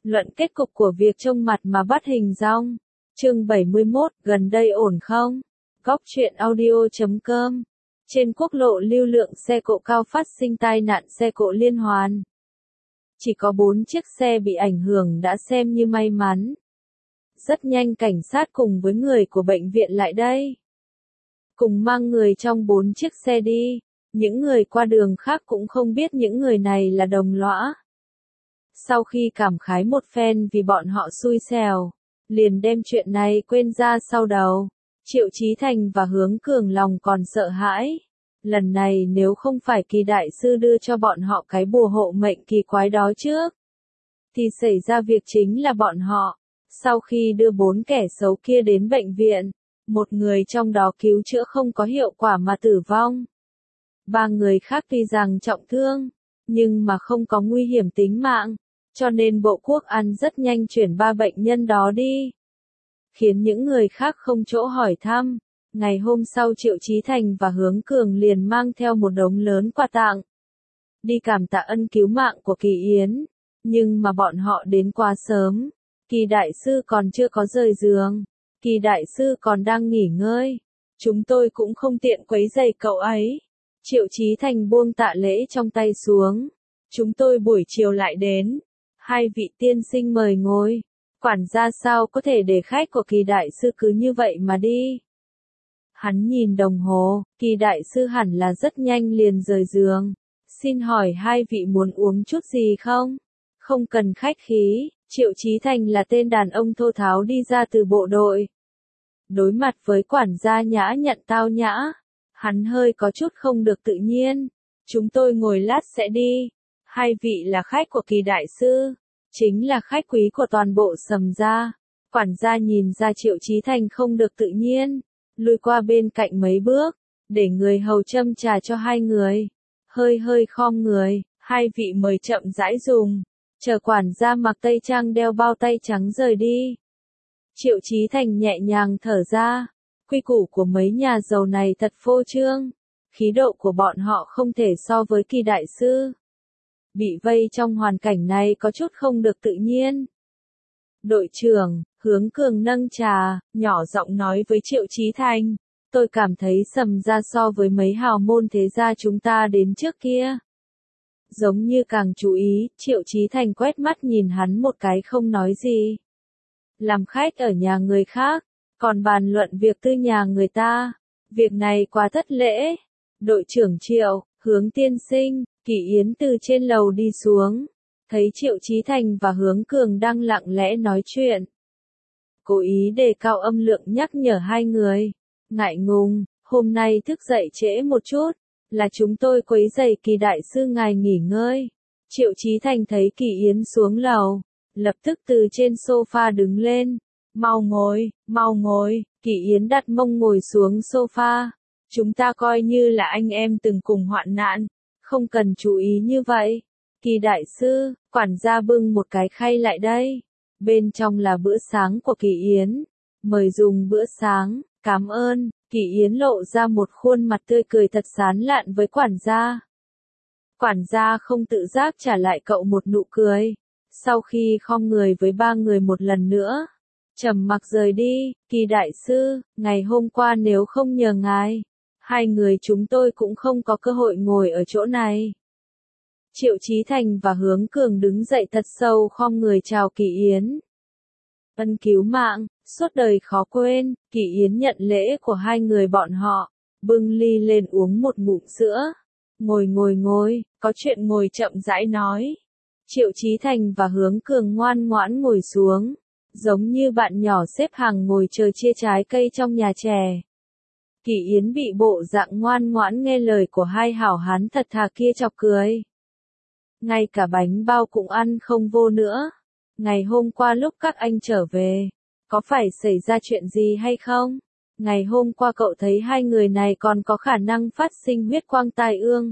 Luận kết cục của việc trông mặt mà bắt hình dong. Chương 71, gần đây ổn không? Góc truyện audio.com. Trên quốc lộ lưu lượng xe cộ cao phát sinh tai nạn xe cộ liên hoàn. Chỉ có 4 chiếc xe bị ảnh hưởng đã xem như may mắn. Rất nhanh cảnh sát cùng với người của bệnh viện lại đây. Cùng mang người trong 4 chiếc xe đi. Những người qua đường khác cũng không biết những người này là đồng lõa. Sau khi cảm khái một phen vì bọn họ xui xẻo, liền đem chuyện này quên ra sau đầu. Triệu Chí Thành và Hướng Cường lòng còn sợ hãi. Lần này nếu không phải Kỳ đại sư đưa cho bọn họ cái bùa hộ mệnh kỳ quái đó trước, thì xảy ra việc chính là bọn họ. Sau khi đưa 4 kẻ xấu kia đến bệnh viện, một người trong đó cứu chữa không có hiệu quả mà tử vong. 3 người khác tuy rằng trọng thương, nhưng mà không có nguy hiểm tính mạng, cho nên Bộ Quốc an rất nhanh chuyển 3 bệnh nhân đó đi. Khiến những người khác không chỗ hỏi thăm. Ngày hôm sau Triệu Chí Thành và Hướng Cường liền mang theo một đống lớn quà tặng. Đi cảm tạ ân cứu mạng của Kỳ Yến. Nhưng mà bọn họ đến quá sớm. Kỳ đại sư còn chưa có rời giường. Kỳ đại sư còn đang nghỉ ngơi. Chúng tôi cũng không tiện quấy rầy cậu ấy. Triệu Chí Thành buông tạ lễ trong tay xuống. Chúng tôi buổi chiều lại đến. 2 vị tiên sinh mời ngồi. Quản gia sao có thể để khách của Kỳ đại sư cứ như vậy mà đi. Hắn nhìn đồng hồ, Kỳ đại sư hẳn là rất nhanh liền rời giường. Xin hỏi 2 vị muốn uống chút gì không? Không cần khách khí, Triệu Chí Thành là tên đàn ông thô tháo đi ra từ bộ đội. Đối mặt với quản gia nhã nhặn tao nhã, hắn hơi có chút không được tự nhiên. Chúng tôi ngồi lát sẽ đi. 2 vị là khách của Kỳ đại sư, chính là khách quý của toàn bộ Sầm gia. Quản gia nhìn ra Triệu Chí Thành không được tự nhiên, lùi qua bên cạnh mấy bước, để người hầu châm trà cho 2 người. Hơi khom người, 2 vị mời chậm rãi dùng. Chờ quản gia mặc tây trang đeo bao tay trắng rời đi. Triệu Chí Thành nhẹ nhàng thở ra. Quy củ của mấy nhà giàu này thật phô trương. Khí độ của bọn họ không thể so với Kỳ đại sư. Bị vây trong hoàn cảnh này có chút không được tự nhiên. Đội trưởng, Hướng Cường nâng trà, nhỏ giọng nói với Triệu Chí Thành. Tôi cảm thấy Sầm gia so với mấy hào môn thế gia chúng ta đến trước kia. Giống như càng chú ý, Triệu Chí Thành quét mắt nhìn hắn một cái không nói gì. Làm khách ở nhà người khác, còn bàn luận việc tư nhà người ta. Việc này quá thất lễ. Đội trưởng Triệu, Hướng tiên sinh, Kỳ Yến từ trên lầu đi xuống. Thấy Triệu Chí Thành và Hướng Cường đang lặng lẽ nói chuyện. Cố ý đề cao âm lượng nhắc nhở 2 người. Ngại ngùng, hôm nay thức dậy trễ một chút, là chúng tôi quấy rầy Kỳ đại sư ngài nghỉ ngơi. Triệu Chí Thành thấy Kỳ Yến xuống lầu, lập tức từ trên sofa đứng lên. Mau ngồi, Kỳ Yến đặt mông ngồi xuống sofa. Chúng ta coi như là anh em từng cùng hoạn nạn, không cần chú ý như vậy. Kỳ đại sư, quản gia bưng một cái khay lại đây. Bên trong là bữa sáng của Kỳ Yến. Mời dùng bữa sáng, cảm ơn. Kỳ Yến lộ ra một khuôn mặt tươi cười thật sán lạn với quản gia. Quản gia không tự giác trả lại cậu một nụ cười. Sau khi khom người với 3 người một lần nữa, trầm mặc rời đi. Kỳ đại sư, ngày hôm qua nếu không nhờ ngài, 2 người chúng tôi cũng không có cơ hội ngồi ở chỗ này. Triệu Chí Thành và Hướng Cường đứng dậy thật sâu khom người chào Kỳ Yến. Ân cứu mạng, suốt đời khó quên. Kỳ Yến nhận lễ của 2 người bọn họ, bưng ly lên uống một ngụm sữa. Ngồi, có chuyện ngồi chậm rãi nói. Triệu Chí Thành và Hướng Cường ngoan ngoãn ngồi xuống, giống như bạn nhỏ xếp hàng ngồi chờ chia trái cây trong nhà trẻ. Kỳ Yến bị bộ dạng ngoan ngoãn nghe lời của 2 hảo hán thật thà kia chọc cười. Ngay cả bánh bao cũng ăn không vô nữa. Ngày hôm qua lúc các anh trở về, có phải xảy ra chuyện gì hay không? Ngày hôm qua cậu thấy 2 người này còn có khả năng phát sinh huyết quang tai ương.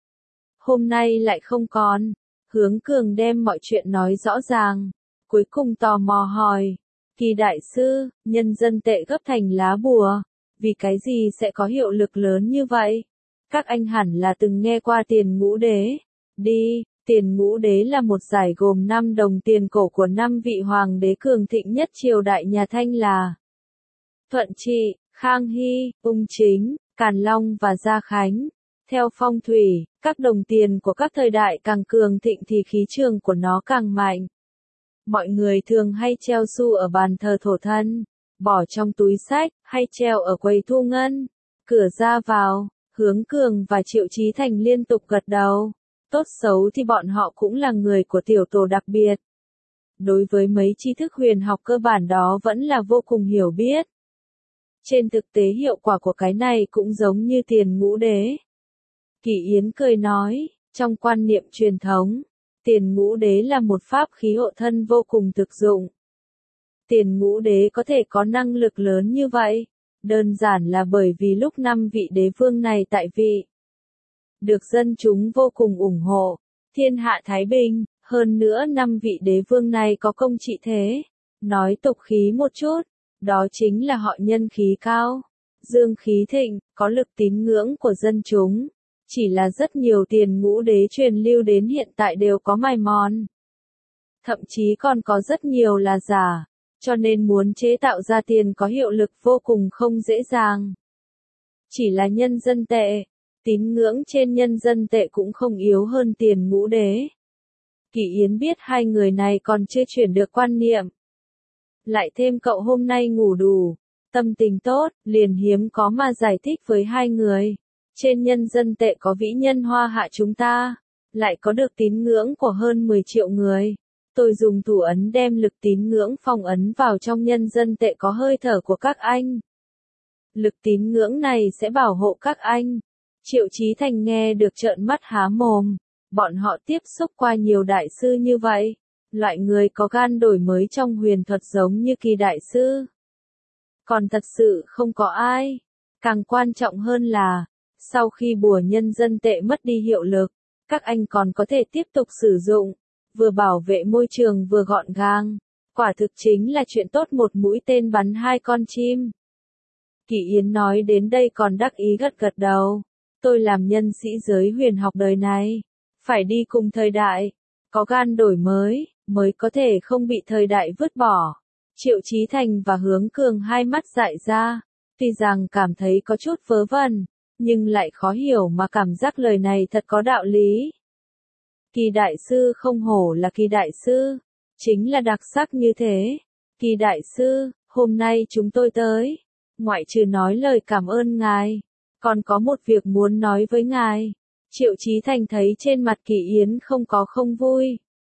Hôm nay lại không còn. Hướng Cường đem mọi chuyện nói rõ ràng. Cuối cùng tò mò hỏi. Kỳ đại sư, nhân dân tệ gấp thành lá bùa. Vì cái gì sẽ có hiệu lực lớn như vậy? Các anh hẳn là từng nghe qua Tiền Ngũ Đế. Đi, Tiền Ngũ Đế là một giải gồm 5 đồng tiền cổ của 5 vị hoàng đế cường thịnh nhất triều đại nhà Thanh là Thuận Trị, Khang Hy, Ung Chính, Càn Long và Gia Khánh. Theo phong thủy, các đồng tiền của các thời đại càng cường thịnh thì khí trường của nó càng mạnh. Mọi người thường hay treo xu ở bàn thờ thổ thân, bỏ trong túi xách, hay treo ở quầy thu ngân. Cửa ra vào, Hướng Cường và Triệu Chí Thành liên tục gật đầu. Tốt xấu thì bọn họ cũng là người của tiểu tổ đặc biệt. Đối với mấy tri thức huyền học cơ bản đó vẫn là vô cùng hiểu biết. Trên thực tế hiệu quả của cái này cũng giống như Tiền Ngũ Đế. Kỳ Yến cười nói, trong quan niệm truyền thống, Tiền Ngũ Đế là một pháp khí hộ thân vô cùng thực dụng. Tiền Ngũ Đế có thể có năng lực lớn như vậy, đơn giản là bởi vì lúc 5 vị đế vương này tại vị, được dân chúng vô cùng ủng hộ, thiên hạ thái bình, hơn nữa 5 vị đế vương này có công trị thế. Nói tục khí một chút, đó chính là họ nhân khí cao, dương khí thịnh, có lực tín ngưỡng của dân chúng. Chỉ là rất nhiều Tiền Ngũ Đế truyền lưu đến hiện tại đều có mài mòn. Thậm chí còn có rất nhiều là giả, cho nên muốn chế tạo ra tiền có hiệu lực vô cùng không dễ dàng. Chỉ là nhân dân tệ, tín ngưỡng trên nhân dân tệ cũng không yếu hơn Tiền Ngũ Đế. Kỳ Yến biết hai người này còn chưa chuyển được quan niệm. Lại thêm cậu hôm nay ngủ đủ, tâm tình tốt, liền hiếm có mà giải thích với hai người. Trên nhân dân tệ có vĩ nhân Hoa Hạ chúng ta, lại có được tín ngưỡng của hơn 10 triệu người. Tôi dùng thủ ấn đem lực tín ngưỡng phong ấn vào trong nhân dân tệ có hơi thở của các anh. Lực tín ngưỡng này sẽ bảo hộ các anh. Triệu Chí Thành nghe được trợn mắt há mồm. Bọn họ tiếp xúc qua nhiều đại sư như vậy. Loại người có gan đổi mới trong huyền thuật giống như Kỳ đại sư. Còn thật sự không có ai. Càng quan trọng hơn là, sau khi bùa nhân dân tệ mất đi hiệu lực, các anh còn có thể tiếp tục sử dụng, vừa bảo vệ môi trường vừa gọn gàng. Quả thực chính là chuyện tốt, một mũi tên bắn hai con chim. Kỳ Yến nói đến đây còn đắc ý gật gật đầu. Tôi làm nhân sĩ giới huyền học đời này, phải đi cùng thời đại, có gan đổi mới có thể không bị thời đại vứt bỏ. Triệu Chí Thành và Hướng Cường hai mắt dại ra, tuy rằng cảm thấy có chút vớ vẩn, nhưng lại khó hiểu mà cảm giác lời này thật có đạo lý. Kỳ đại sư không hổ là Kỳ đại sư, chính là đặc sắc như thế. Kỳ đại sư, hôm nay chúng tôi tới, ngoại trừ nói lời cảm ơn ngài, còn có một việc muốn nói với ngài. Triệu Chí Thành thấy trên mặt Kỳ Yến không vui,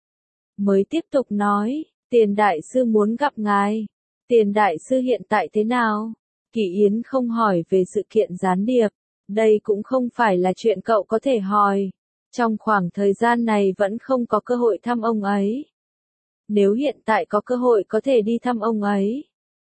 mới tiếp tục nói, Tiền đại sư muốn gặp ngài. Tiền đại sư hiện tại thế nào? Kỳ Yến không hỏi về sự kiện gián điệp, đây cũng không phải là chuyện cậu có thể hỏi. Trong khoảng thời gian này vẫn không có cơ hội thăm ông ấy. Nếu hiện tại có cơ hội có thể đi thăm ông ấy,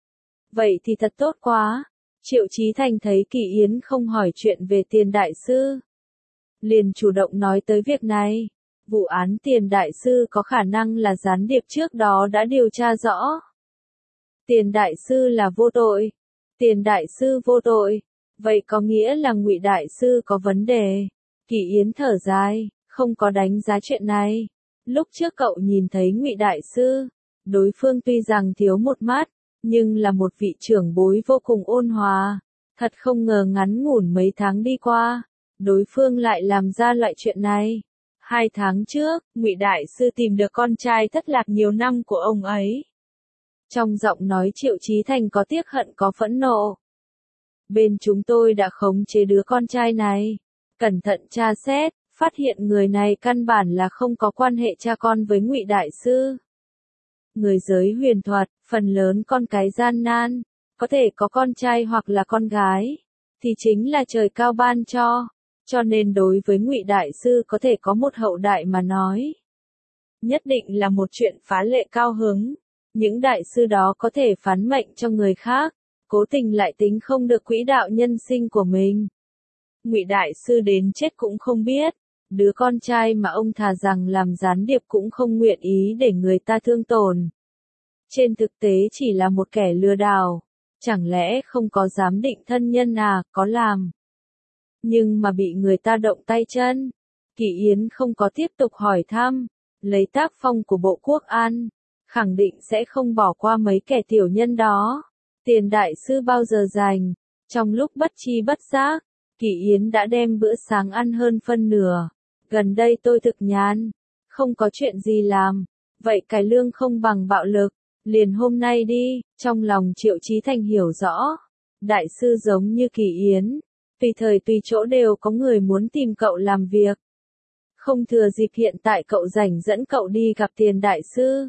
vậy thì thật tốt quá. Triệu Chí Thành thấy Kỳ Yến không hỏi chuyện về Tiền đại sư, liền chủ động nói tới việc này. Vụ án Tiền đại sư có khả năng là gián điệp trước đó đã điều tra rõ. Tiền đại sư là vô tội. Tiền đại sư vô tội, vậy có nghĩa là Ngụy đại sư có vấn đề. Kỳ Yến thở dài, không có đánh giá chuyện này. Lúc trước cậu nhìn thấy Ngụy đại sư, đối phương tuy rằng thiếu một mắt, nhưng là một vị trưởng bối vô cùng ôn hòa. Thật không ngờ ngắn ngủn mấy tháng đi qua, đối phương lại làm ra loại chuyện này. 2 tháng trước, Ngụy đại sư tìm được con trai thất lạc nhiều năm của ông ấy. Trong giọng nói Triệu Chí Thành có tiếc hận có phẫn nộ. Bên chúng tôi đã khống chế đứa con trai này, cẩn thận tra xét, phát hiện người này căn bản là không có quan hệ cha con với Ngụy đại sư. Người giới huyền thuật, phần lớn con cái gian nan, có thể có con trai hoặc là con gái, thì chính là trời cao ban cho nên đối với Ngụy đại sư có thể có một hậu đại mà nói, nhất định là một chuyện phá lệ cao hứng. Những đại sư đó có thể phán mệnh cho người khác, cố tình lại tính không được quỹ đạo nhân sinh của mình. Ngụy đại sư đến chết cũng không biết, đứa con trai mà ông thà rằng làm gián điệp cũng không nguyện ý để người ta thương tổn. Trên thực tế chỉ là một kẻ lừa đảo, chẳng lẽ không có giám định thân nhân à, có làm. Nhưng mà bị người ta động tay chân. Kỳ Yến không có tiếp tục hỏi thăm, lấy tác phong của Bộ Quốc An, khẳng định sẽ không bỏ qua mấy kẻ tiểu nhân đó. Tiền đại sư bao giờ rảnh, trong lúc bất chi bất giác, Kỳ Yến đã đem bữa sáng ăn hơn phân nửa. Gần đây tôi thực nhàn, không có chuyện gì làm, vậy cải lương không bằng bạo lực, liền hôm nay đi. Trong lòng Triệu Chí Thành hiểu rõ, đại sư giống như Kỳ Yến, tùy thời tùy chỗ đều có người muốn tìm cậu làm việc. Không thừa dịp hiện tại cậu rảnh dẫn cậu đi gặp Tiền đại sư.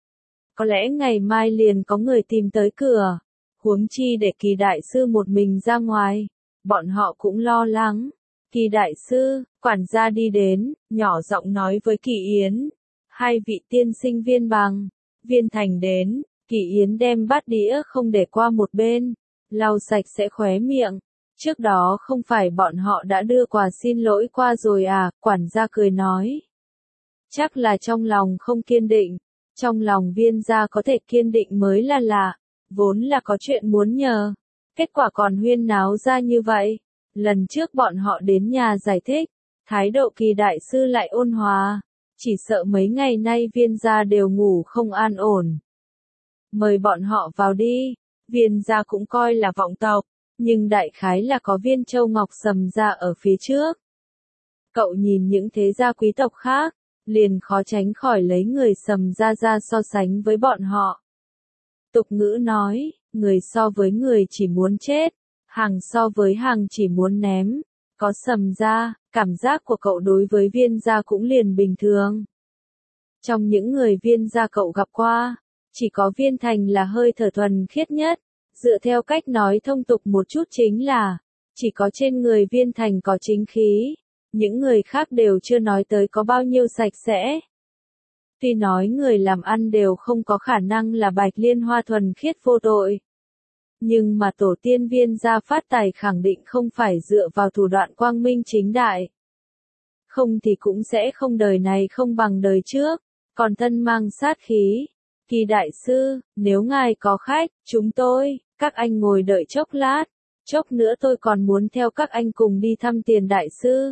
Có lẽ ngày mai liền có người tìm tới cửa, huống chi để Kỳ đại sư một mình ra ngoài, bọn họ cũng lo lắng. Kỳ đại sư, quản gia đi đến, nhỏ giọng nói với Kỳ Yến, hai vị tiên sinh Viên Bằng, Viên Thành đến. Kỳ Yến đem bát đĩa không để qua một bên, lau sạch sẽ khóe miệng. Trước đó không phải bọn họ đã đưa quà xin lỗi qua rồi à, quản gia cười nói. Chắc là trong lòng không kiên định, trong lòng Viên gia có thể kiên định mới là lạ, vốn là có chuyện muốn nhờ, kết quả còn huyên náo ra như vậy. Lần trước bọn họ đến nhà giải thích, thái độ Kỳ đại sư lại ôn hòa, chỉ sợ mấy ngày nay Viên gia đều ngủ không an ổn. Mời bọn họ vào đi, Viên gia cũng coi là vọng tộc, nhưng đại khái là có Viên Châu Ngọc Sầm gia ở phía trước. Cậu nhìn những thế gia quý tộc khác, liền khó tránh khỏi lấy người Sầm gia ra so sánh với bọn họ. Tục ngữ nói, người so với người chỉ muốn chết, hàng so với hàng chỉ muốn ném. Có Sầm gia, cảm giác của cậu đối với Viên gia cũng liền bình thường. Trong những người Viên gia cậu gặp qua, chỉ có Viên Thành là hơi thở thuần khiết nhất. Dựa theo cách nói thông tục một chút chính là, chỉ có trên người Viên Thành có chính khí, những người khác đều chưa nói tới có bao nhiêu sạch sẽ. Tuy nói người làm ăn đều không có khả năng là bạch liên hoa thuần khiết vô tội. Nhưng mà tổ tiên Viên gia phát tài khẳng định không phải dựa vào thủ đoạn quang minh chính đại. Không thì cũng sẽ không đời này không bằng đời trước, còn thân mang sát khí. Kỳ đại sư, nếu ngài có khách, các anh ngồi đợi chốc lát, chốc nữa tôi còn muốn theo các anh cùng đi thăm Tiền đại sư.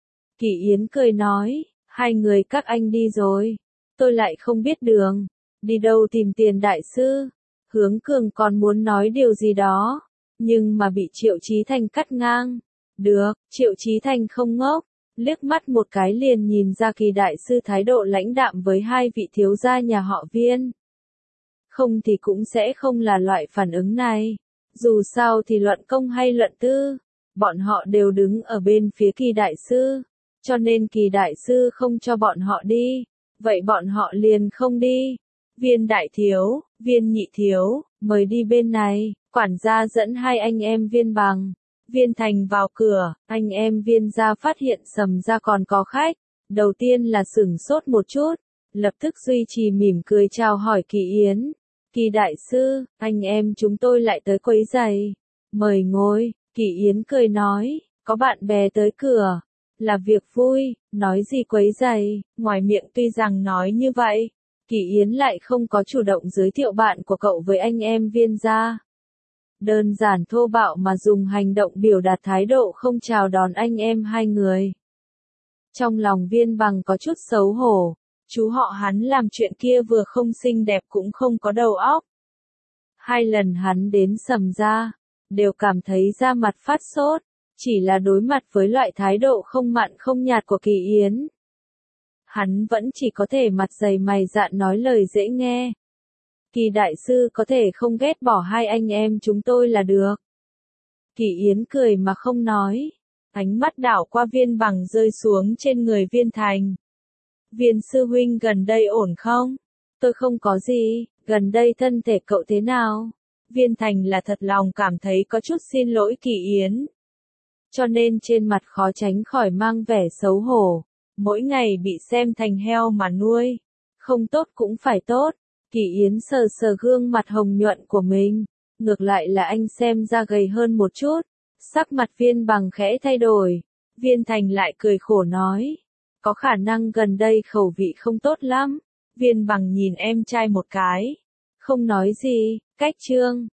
Kỳ Yến cười nói, hai người các anh đi rồi, tôi lại không biết đường, đi đâu tìm Tiền đại sư. Hướng Cường còn muốn nói điều gì đó, nhưng mà bị Triệu Chí Thành cắt ngang. Được, Triệu Chí Thành không ngốc, liếc mắt một cái liền nhìn ra Kỳ đại sư thái độ lãnh đạm với hai vị thiếu gia nhà họ Viên. Không thì cũng sẽ không là loại phản ứng này. Dù sao thì luận công hay luận tư, bọn họ đều đứng ở bên phía Kỳ đại sư, cho nên Kỳ đại sư không cho bọn họ đi, vậy bọn họ liền không đi. Viên đại thiếu, Viên nhị thiếu, mời đi bên này. Quản gia dẫn hai anh em Viên Bằng, Viên Thành vào cửa. Anh em Viên gia phát hiện Sầm gia còn có khách, đầu tiên là sửng sốt một chút, lập tức duy trì mỉm cười chào hỏi Kỳ Yến. Kỳ đại sư, anh em chúng tôi lại tới quấy rầy, mời ngồi. Kỳ Yến cười nói, có bạn bè tới cửa, là việc vui, nói gì quấy rầy. Ngoài miệng tuy rằng nói như vậy, Kỳ Yến lại không có chủ động giới thiệu bạn của cậu với anh em Viên gia. Đơn giản thô bạo mà dùng hành động biểu đạt thái độ không chào đón anh em hai người. Trong lòng Viên Bằng có chút xấu hổ, chú họ hắn làm chuyện kia vừa không xinh đẹp cũng không có đầu óc. Hai lần hắn đến Sầm gia, đều cảm thấy da mặt phát sốt, chỉ là đối mặt với loại thái độ không mặn không nhạt của Kỳ Yến. Hắn vẫn chỉ có thể mặt dày mày dạn nói lời dễ nghe. Kỳ đại sư có thể không ghét bỏ hai anh em chúng tôi là được. Kỳ Yến cười mà không nói, ánh mắt đảo qua Viên Bằng rơi xuống trên người Viên Thành. Viên sư huynh gần đây ổn không? Tôi không có gì, gần đây thân thể cậu thế nào? Viên Thành là thật lòng cảm thấy có chút xin lỗi Kỳ Yến, cho nên trên mặt khó tránh khỏi mang vẻ xấu hổ. Mỗi ngày bị xem thành heo mà nuôi, không tốt cũng phải tốt. Kỳ Yến sờ sờ gương mặt hồng nhuận của mình, ngược lại là anh xem ra gầy hơn một chút. Sắc mặt Viên Bằng khẽ thay đổi, Viên Thành lại cười khổ nói, có khả năng gần đây khẩu vị không tốt lắm. Viên Bằng nhìn em trai một cái, không nói gì. Cách chương